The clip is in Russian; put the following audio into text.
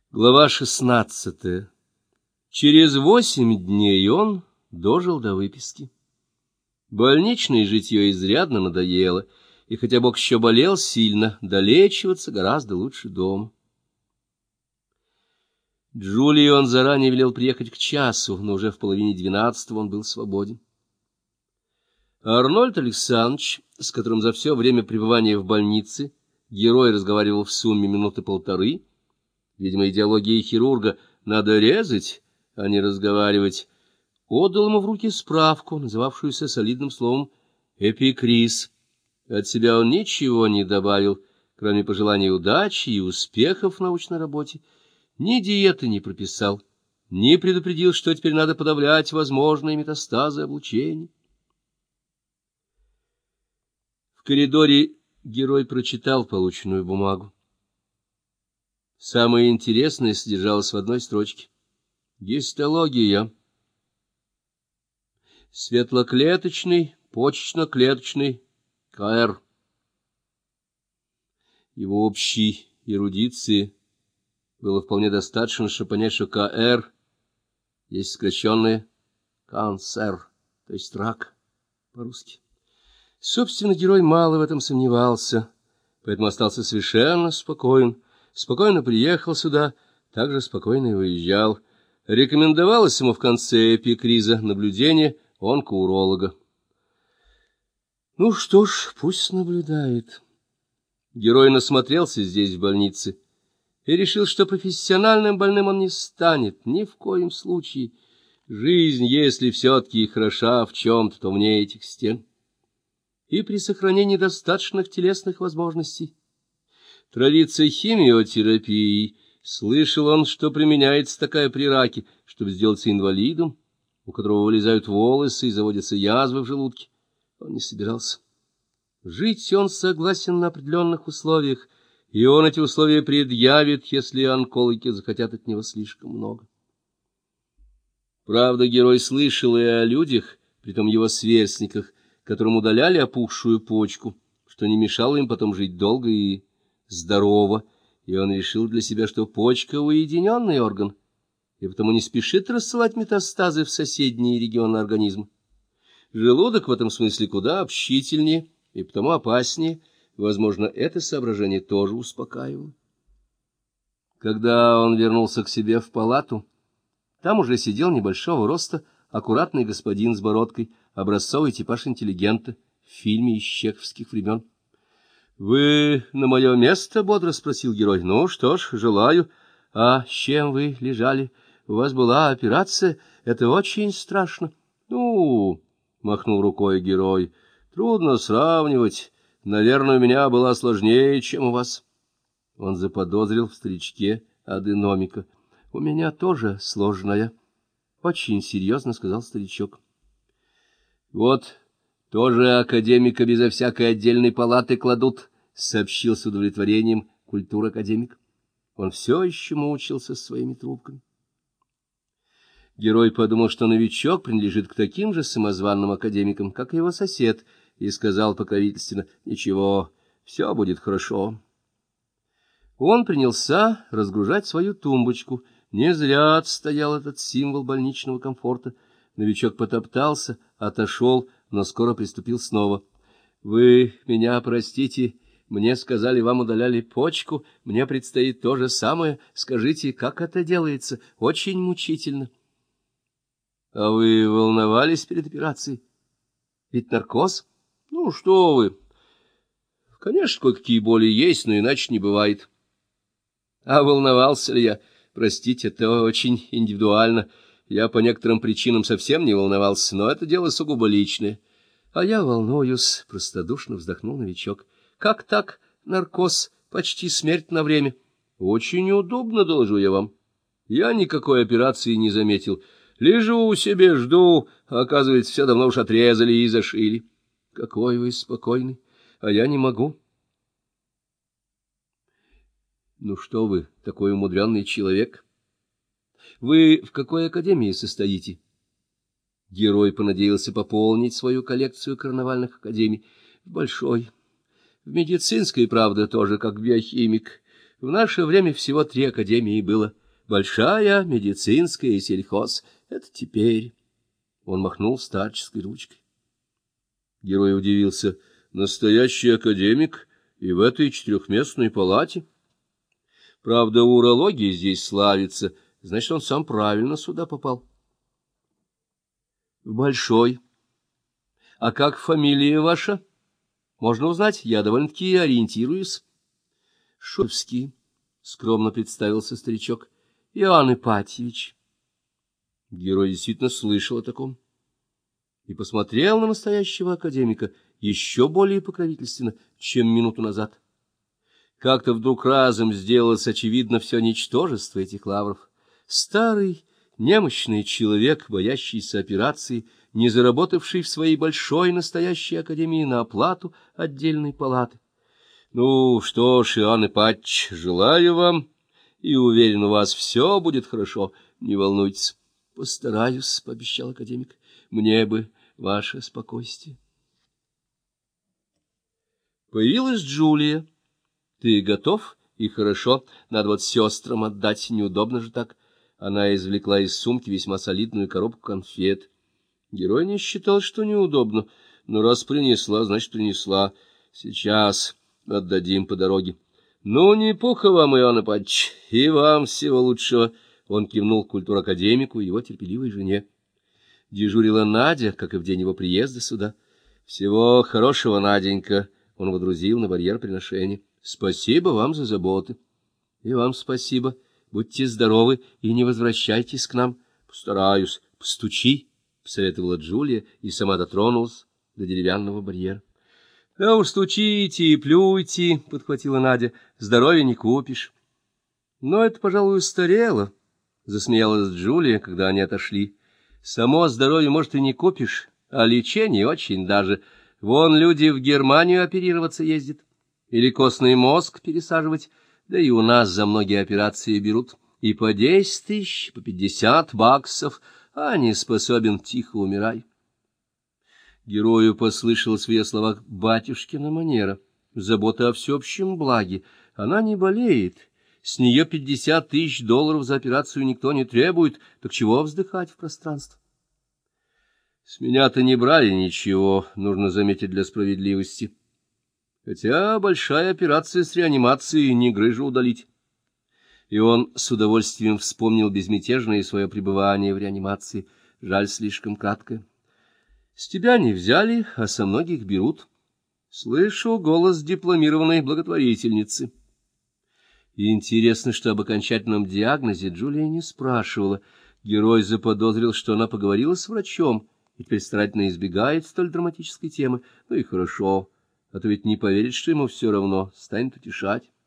Глава 16. Через 8 дней он дожил до выписки. Больничное житье изрядно надоело, и хотя Бог еще болел сильно, долечиваться гораздо лучше дома. Джулии он заранее велел приехать к часу, но уже в 11:30 он был свободен. Арнольд Александрович, с которым за все время пребывания в больнице герой разговаривал в сумме минуты полторы, видимо, идеология хирурга «надо резать, а не разговаривать», отдал ему в руки справку, называвшуюся солидным словом «эпикриз». От себя он ничего не добавил, кроме пожеланий удачи и успехов в научной работе, ни диеты не прописал, ни предупредил, что теперь надо подавлять возможные метастазы облучения. В коридоре герой прочитал полученную бумагу. Самое интересное содержалось в одной строчке. Гистология. Светлоклеточный, почечно-клеточный, КР. Его общей эрудиции было вполне достаточно, чтобы понять, что КР есть сокращенное канцер, то есть рак по-русски. Собственно, герой мало в этом сомневался, поэтому остался совершенно спокоен. Спокойно приехал сюда, также спокойно и уезжал. Рекомендовалось ему в конце эпикриза наблюдение онкоуролога. Ну что ж, пусть наблюдает. Герой насмотрелся здесь, в больнице, и решил, что профессиональным больным он не станет, ни в коем случае. Жизнь, если все-таки хороша в чем-то, то вне этих стен. И при сохранении достаточных телесных возможностей. Травиться химиотерапией, слышал он, что применяется такая при раке, чтобы сделаться инвалидом, у которого вылезают волосы и заводятся язвы в желудке. Он не собирался. Жить он согласен на определенных условиях, и он эти условия предъявит, если онкологи захотят от него слишком много. Правда, герой слышал и о людях, притом его сверстниках, которым удаляли опухшую почку, что не мешало им потом жить долго и здорово, и он решил для себя, что почка — уединенный орган, и потому не спешит рассылать метастазы в соседние регионы организма. Желудок в этом смысле куда общительнее и потому опаснее, возможно, это соображение тоже успокаивало. Когда он вернулся к себе в палату, там уже сидел небольшого роста аккуратный господин с бородкой, образцовый типаж интеллигента в фильме из чеховских времен. — Вы на мое место? — бодро спросил герой. — Ну что ж, желаю. — А с чем вы лежали? У вас была операция? Это очень страшно. — Ну, — махнул рукой герой, — трудно сравнивать. Наверное, у меня была сложнее, чем у вас. Он заподозрил в старичке аденомика. — У меня тоже сложная. — Очень серьезно сказал старичок. — Вот... Тоже академика безо всякой отдельной палаты кладут, — сообщил с удовлетворением культур-академик. Он все еще мучился своими трубками. Герой подумал, что новичок принадлежит к таким же самозванным академикам, как и его сосед, и сказал покровительственно: — Ничего, все будет хорошо. Он принялся разгружать свою тумбочку. Не зря стоял этот символ больничного комфорта. Новичок потоптался, отошел, но скоро приступил снова. — Вы меня простите, мне сказали, вам удаляли почку, мне предстоит то же самое. Скажите, как это делается? Очень мучительно. — А вы волновались перед операцией? Ведь наркоз? Ну, что вы. Конечно, кое-какие боли есть, но иначе не бывает. А волновался ли я? Простите, это очень индивидуально. Я по некоторым причинам совсем не волновался, но это дело сугубо личное. — А я волнуюсь, — простодушно вздохнул новичок. — Как так, наркоз, почти смерть на время? — Очень неудобно, доложу я вам. Я никакой операции не заметил. Лежу себе, жду, а оказывается, все давно уж отрезали и зашили. — Какой вы спокойный, а я не могу. — Ну что вы, такой умудренный человек. Вы в какой академии состоите? Герой понадеялся пополнить свою коллекцию карнавальных академий. В большой. В медицинской, правда, тоже как биохимик. В наше время всего 3 академии было. Большая, медицинская и сельхоз. Это теперь. Он махнул старческой ручкой. Герой удивился. Настоящий академик и в этой 4-местной палате? Правда, урология здесь славится, значит, он сам правильно сюда попал. В большой. А как фамилия ваша? Можно узнать, я довольно-таки ориентируюсь. Шуевский, скромно представился старичок. Иоанн Ипатьевич. Герой действительно слышал о таком и посмотрел на настоящего академика еще более покровительственно, чем минуту назад. Как-то вдруг разом сделалось очевидно все ничтожество этих лавров. Старый, немощный человек, боящийся операции, не заработавший в своей большой настоящей академии на оплату отдельной палаты. Ну что ж, Иоанн Ипатьевич, желаю вам, и уверен, у вас все будет хорошо, не волнуйтесь. Постараюсь, — пообещал академик, — мне бы ваше спокойствие. Появилась Джулия. Ты готов? И хорошо, надо вот сестрам отдать, неудобно же так. Она извлекла из сумки весьма солидную коробку конфет. Герой не считал, что неудобно, но раз принесла, значит, принесла. Сейчас отдадим по дороге. Ну, не пуха вам, Иоанн Ипатьевич, и вам всего лучшего. Он кивнул культур-академику и его терпеливой жене. Дежурила Надя, как и в день его приезда сюда. Всего хорошего, Наденька. Он водрузил на барьер приношения. Спасибо вам за заботы. И вам спасибо. Будьте здоровы и не возвращайтесь к нам. Постараюсь. Постучи, — посоветовала Джулия и сама дотронулась до деревянного барьера. — Да уж стучите и плюйте, — подхватила Надя. — Здоровья не купишь. — Но это, пожалуй, устарело, — засмеялась Джулия, когда они отошли. — Само здоровье, может, и не купишь, а лечение очень даже. Вон люди в Германию оперироваться ездят. Или костный мозг пересаживать, да и у нас за многие операции берут. И по 10 тысяч, по 50 баксов, а не способен, тихо умирай. Герою послышалась в ее словах батюшкина манера, забота о всеобщем благе. Она не болеет, с нее 50 тысяч долларов за операцию никто не требует, так чего вздыхать в пространство? С меня-то не брали ничего, нужно заметить для справедливости. Хотя большая операция с реанимацией не грыжу удалить. И он с удовольствием вспомнил безмятежное свое пребывание в реанимации. Жаль, слишком краткое. С тебя не взяли, а со многих берут. Слышу голос дипломированной благотворительницы. И интересно, что об окончательном диагнозе Джулия не спрашивала. Герой заподозрил, что она поговорила с врачом и теперь старательно избегает столь драматической темы. Ну и хорошо. А то ведь не поверит, что ему все равно, станет утешать.